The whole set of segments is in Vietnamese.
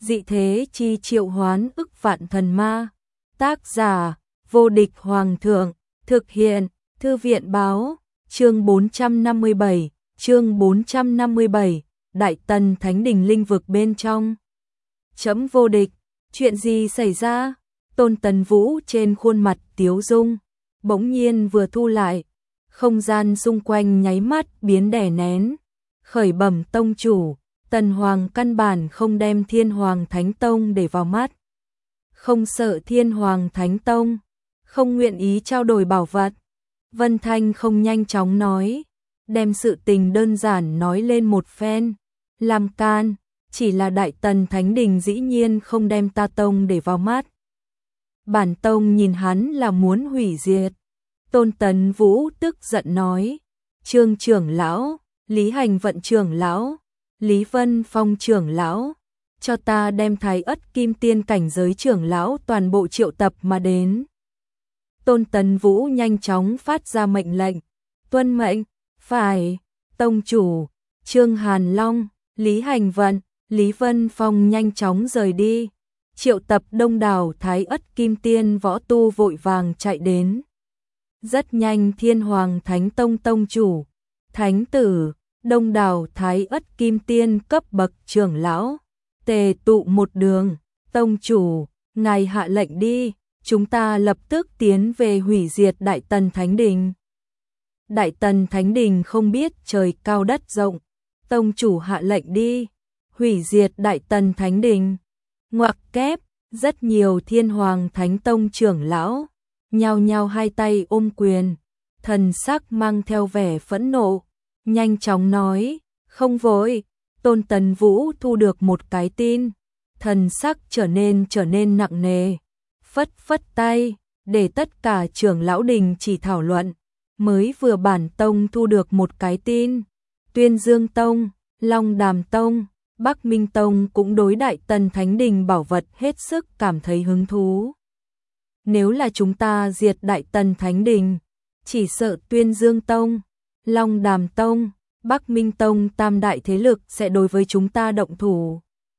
dị thế chi triệu hoán ức vạn thần ma. Tác giả, vô địch hoàng thượng, thực hiện, thư viện báo, chương 457, chương 457, Đại Tần Thánh Đình linh vực bên trong. Chấm vô địch, chuyện gì xảy ra? Tôn Tần Vũ trên khuôn mặt tiếu dung, bỗng nhiên vừa thu lại, không gian xung quanh nháy mắt biến đè nén. Khởi bẩm tông chủ, Tần Hoàng căn bản không đem Thiên Hoàng Thánh Tông để vào mắt. Không sợ Thiên Hoàng Thánh Tông, không nguyện ý trao đổi bảo vật. Vân Thanh không nhanh chóng nói, đem sự tình đơn giản nói lên một phen. Làm can, chỉ là Đại Tần Thánh Đình dĩ nhiên không đem ta tông để vào mắt. Bản tông nhìn hắn là muốn hủy diệt. Tôn Tần Vũ tức giận nói, Trương trưởng lão, Lý Hành Vận trưởng lão, Lý Vân Phong trưởng lão, cho ta đem Thái Ất Kim Tiên cảnh giới trưởng lão toàn bộ triệu tập mà đến. Tôn Tần Vũ nhanh chóng phát ra mệnh lệnh, tuân mệnh, phải, tông chủ. Trương Hàn Long, Lý Hành Vận, Lý Vân Phong nhanh chóng rời đi, triệu tập đông đảo Thái Ất Kim Tiên võ tu vội vàng chạy đến. Rất nhanh Thiên Hoàng Thánh Tông tông chủ, thánh tử, đông đảo Thái Ất Kim Tiên cấp bậc trưởng lão, tề tụ một đường. Tông chủ, ngài hạ lệnh đi, chúng ta lập tức tiến về hủy diệt Đại Tần Thánh Đình. Đại Tần Thánh Đình không biết trời cao đất rộng, tông chủ hạ lệnh đi, hủy diệt Đại Tần Thánh Đình. Ngoặc kép, rất nhiều Thiên Hoàng Thánh Tông trưởng lão nhao nhao hai tay ôm quyền, thần sắc mang theo vẻ phẫn nộ, nhanh chóng nói, không vội. Tôn Tần Vũ thu được một cái tin, thần sắc trở nên nặng nề, phất phất tay, để tất cả trưởng lão đình chỉ thảo luận. Mới vừa bản tông thu được một cái tin, Tuyên Dương Tông, Long Đàm Tông, Bắc Minh Tông cũng đối Đại Tần Thánh Đình bảo vật hết sức cảm thấy hứng thú. Nếu là chúng ta diệt Đại Tần Thánh Đình, chỉ sợ Tuyên Dương Tông, Long Đàm Tông, Bắc Minh Tông tam đại thế lực sẽ đối với chúng ta động thủ.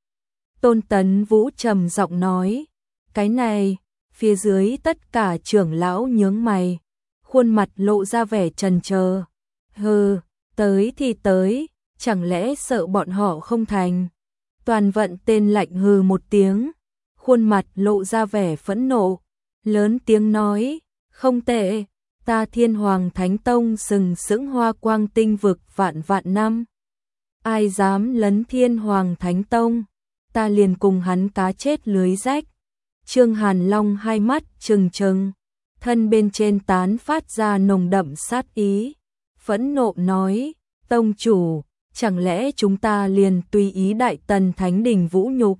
Tôn Tần Vũ trầm giọng nói, cái này, phía dưới tất cả trưởng lão nhướng mày, khuôn mặt lộ ra vẻ chần chờ. Hừ, tới thì tới, chẳng lẽ sợ bọn họ không thành? Toàn Vận tên lạnh hừ một tiếng, khuôn mặt lộ ra vẻ phẫn nộ, lớn tiếng nói, không tệ, ta Thiên Hoàng Thánh Tông sừng sững Hoa Quang Tinh vực vạn vạn năm. Ai dám lấn Thiên Hoàng Thánh Tông, ta liền cùng hắn cá chết lưới rách. Trương Hàn Long hai mắt trừng trừng, thân bên trên tán phát ra nồng đậm sát ý, phẫn nộ nói, tông chủ, chẳng lẽ chúng ta liền tùy ý Đại Tần Thánh Đình vũ nhục,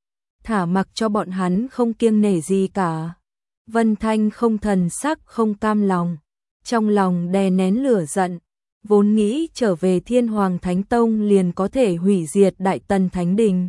thả mặc cho bọn hắn không kiêng nể gì cả? Vân Thanh không thần sắc không cam lòng, trong lòng đè nén lửa giận, vốn nghĩ trở về Thiên Hoàng Thánh Tông liền có thể hủy diệt Đại Tần Thánh Đình.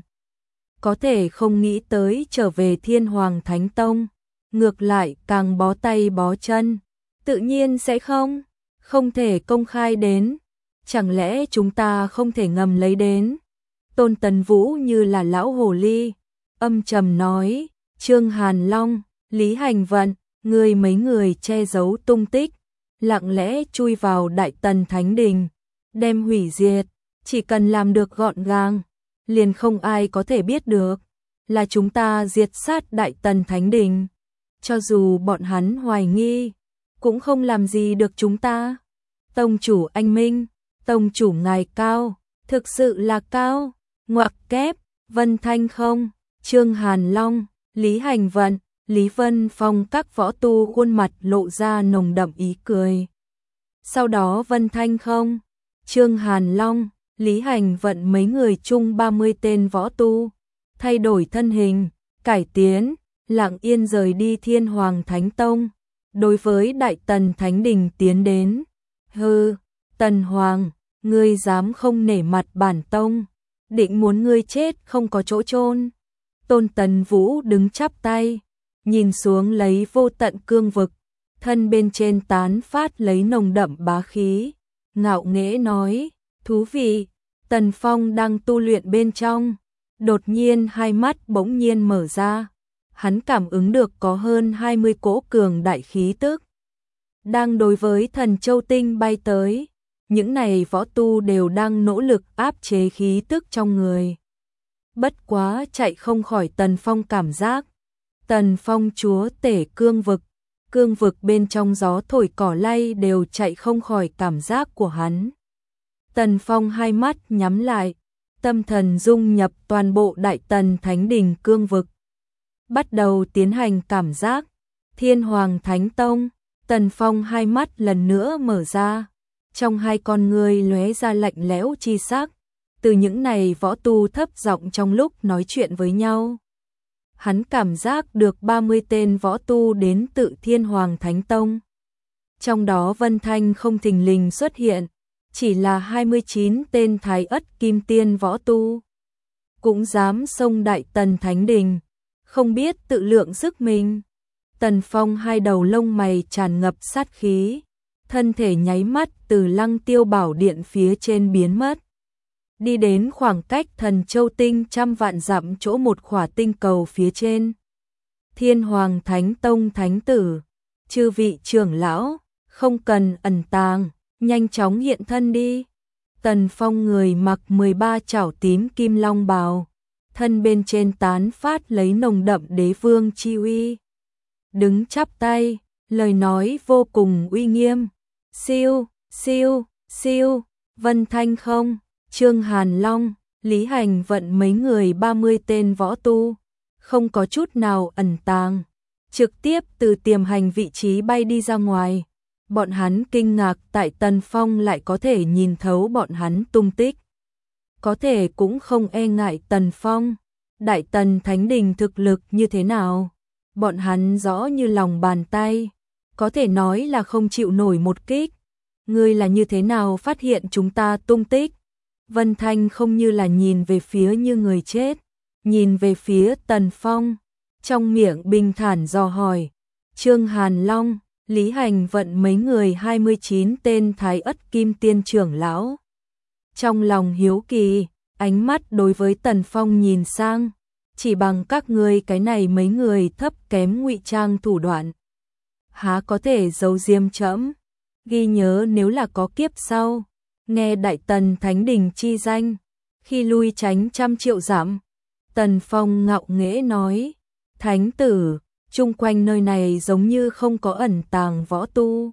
Có thể không nghĩ tới trở về Thiên Hoàng Thánh Tông, ngược lại càng bó tay bó chân, tự nhiên sẽ không thể công khai đến, chẳng lẽ chúng ta không thể ngầm lấy đến? Tôn Tần Vũ như là lão hồ ly, âm trầm nói, Trương Hàn Long, Lý Hành Vận, mấy người che giấu tung tích, lặng lẽ chui vào Đại Tần Thánh Đình, đem hủy diệt, chỉ cần làm được gọn gàng, liền không ai có thể biết được là chúng ta diệt sát Đại Tần Thánh Đình. Cho dù bọn hắn hoài nghi, cũng không làm gì được chúng ta. Tông chủ anh minh, tông chủ ngài cao, thực sự là cao. Ngoặc kép, Vân Thanh không, Trương Hàn Long, Lý Hành Vận, Lý Vân Phong các võ tu khuôn mặt lộ ra nồng đậm ý cười. Sau đó Vân Thanh không, Trương Hàn Long, Lý Hành Vận mấy người chung 30 tên võ tu, thay đổi thân hình, cải tiến, lặng yên rời đi Thiên Hoàng Thánh Tông, đối với Đại Tần Thánh Đình tiến đến. Hừ, Tần Hoàng, ngươi dám không nể mặt bản tông, định muốn ngươi chết không có chỗ chôn. Tôn Tần Vũ đứng chắp tay, nhìn xuống lấy vô tận cương vực, thân bên trên tán phát lấy nồng đậm bá khí, ngạo nghễ nói, thú vị, Tần Phong đang tu luyện bên trong, Đột nhiên hai mắt bỗng nhiên mở ra, hắn cảm ứng được có hơn 20 cỗ cường đại khí tức đang đối với Thần Châu Tinh bay tới. Những này võ tu đều đang nỗ lực áp chế khí tức trong người. Bất quá chạy không khỏi Tần Phong cảm giác. Tần Phong chúa tể cương vực bên trong gió thổi cỏ lay đều chạy không khỏi cảm giác của hắn. Tần Phong hai mắt nhắm lại, tâm thần dung nhập toàn bộ Đại Tần Thánh Đình cương vực. Bắt đầu tiến hành cảm giác. Thiên Hoàng Thánh Tông. Tần Phong hai mắt lần nữa mở ra, trong hai con ngươi lóe ra lạnh lẽo chi sắc. Từ những này võ tu thấp giọng trong lúc nói chuyện với nhau, hắn cảm giác được 30 tên võ tu đến tự Thiên Hoàng Thánh Tông. Trong đó Vân Thanh không thình lình xuất hiện, chỉ là 29 tên Thái Ất Kim Tiên võ tu cũng dám xông Đại Tần Thánh Đình, không biết tự lượng sức mình. Tần Phong hai đầu lông mày tràn ngập sát khí, thân thể nháy mắt từ Lăng Tiêu Bảo Điện phía trên biến mất, đi đến khoảng cách Thần Châu Tinh trăm vạn dặm chỗ một khỏa tinh cầu phía trên. Thiên Hoàng Thánh Tông Thánh Tử, chư vị trưởng lão, không cần ẩn tàng, nhanh chóng hiện thân đi. Tần Phong người mặc 13 chảo tím kim long bào, thân bên trên tán phát lấy nồng đậm đế vương chi uy. Đứng chắp tay, lời nói vô cùng uy nghiêm. Siêu, siêu, siêu, Vân Thanh không, Trương Hàn Long, Lý Hành Vận mấy người 30 tên võ tu, không có chút nào ẩn tàng, trực tiếp từ tiềm hành vị trí bay đi ra ngoài. Bọn hắn kinh ngạc tại Tần Phong lại có thể nhìn thấu bọn hắn tung tích. Có thể cũng không e ngại Tần Phong. Đại Tần Thánh Đình thực lực như thế nào? Bọn hắn rõ như lòng bàn tay, có thể nói là không chịu nổi một kích. Ngươi là như thế nào phát hiện chúng ta tung tích? Vân Thanh không như là nhìn về phía như người chết, nhìn về phía Tần Phong, trong miệng bình thản dò hỏi. Trương Hàn Long, Lý Hành Vận mấy người 29 tên Thái Ất Kim Tiên trưởng lão. Trong lòng hiếu kỳ, ánh mắt đối với Tần Phong nhìn sang, chỉ bằng các ngươi cái này mấy người thấp kém ngụy trang thủ đoạn, há có thể giấu diêm trẫm? Ghi nhớ nếu là có kiếp sau, nghe Đại Tần Thánh Đình chi danh, khi lui tránh trăm triệu dặm. Tần Phong ngạo nghễ nói, Thánh tử, chung quanh nơi này giống như không có ẩn tàng võ tu.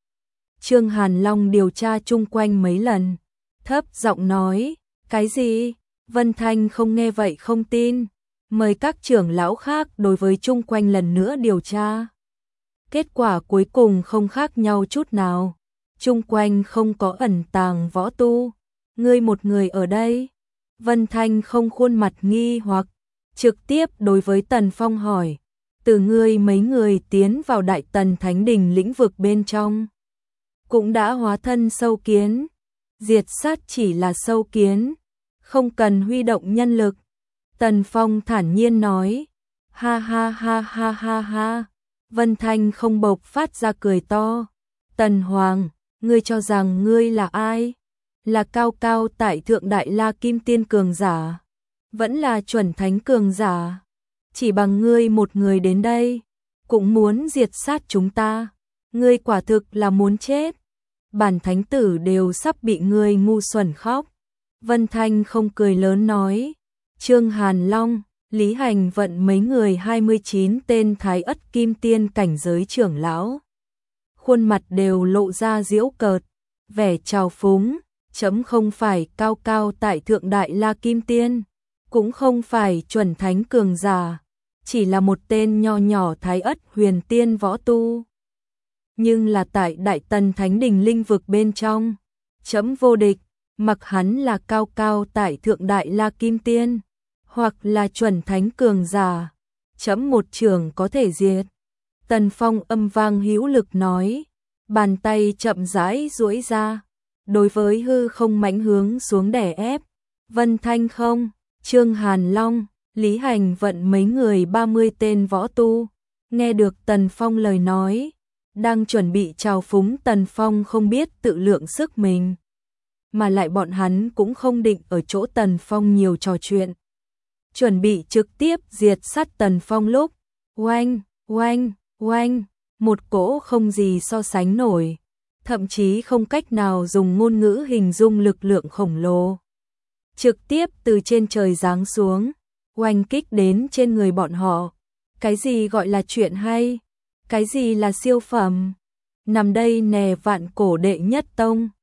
Trương Hàn Long điều tra chung quanh mấy lần, thấp giọng nói, cái gì? Vân Thanh không nghe vậy không tin, mời các trưởng lão khác đối với chung quanh lần nữa điều tra. Kết quả cuối cùng không khác nhau chút nào, chung quanh không có ẩn tàng võ tu. Ngươi một người ở đây? Vân Thanh không khuôn mặt nghi hoặc, trực tiếp đối với Tần Phong hỏi, từ ngươi mấy người tiến vào Đại Tần Thánh Đình lĩnh vực bên trong, cũng đã hóa thân sâu kiến, diệt sát chỉ là sâu kiến, không cần huy động nhân lực. Tần Phong thản nhiên nói, ha ha ha ha ha ha. Vân Thanh không bộc phát ra cười to. Tần Hoàng, ngươi cho rằng ngươi là ai? Là cao cao tại thượng Đại La Kim Tiên cường giả, vẫn là chuẩn thánh cường giả? Chỉ bằng ngươi một người đến đây, cũng muốn diệt sát chúng ta? Ngươi quả thực là muốn chết. Bản thánh tử đều sắp bị ngươi ngu xuẩn khóc. Vân Thanh không cười lớn nói, Trương Hàn Long, Lý Hành Vận mấy người 29 tên Thái Ất Kim Tiên cảnh giới trưởng lão, khuôn mặt đều lộ ra giễu cợt, vẻ trào phúng. Chấm không phải cao cao tại thượng Đại La Kim Tiên, cũng không phải chuẩn thánh cường giả, chỉ là một tên nho nhỏ Thái Ất huyền tiên võ tu. Nhưng là tại Đại Tần Thánh Đình linh vực bên trong, chấm vô địch, mặc hắn là cao cao tại thượng Đại La Kim Tiên, hoặc là chuẩn thánh cường giả, chấm một trường có thể diệt. Tần Phong âm vang hữu lực nói, bàn tay chậm rãi duỗi ra, đối với hư không mãnh hướng xuống đè ép. Vân Thanh không, Trương Hàn Long, Lý Hành Vận mấy người 30 tên võ tu, nghe được Tần Phong lời nói, đang chuẩn bị trào phúng Tần Phong không biết tự lượng sức mình, mà lại bọn hắn cũng không định ở chỗ Tần Phong nhiều trò chuyện. chuẩn bị trực tiếp diệt sát Tần Phong lúc, oanh, oanh, oanh, một cỗ không gì so sánh nổi, thậm chí không cách nào dùng ngôn ngữ hình dung lực lượng khổng lồ. Trực tiếp từ trên trời giáng xuống, oanh kích đến trên người bọn họ. Cái gì gọi là chuyện hay? Cái gì là siêu phẩm? Nằm đây nè vạn cổ đệ nhất tông.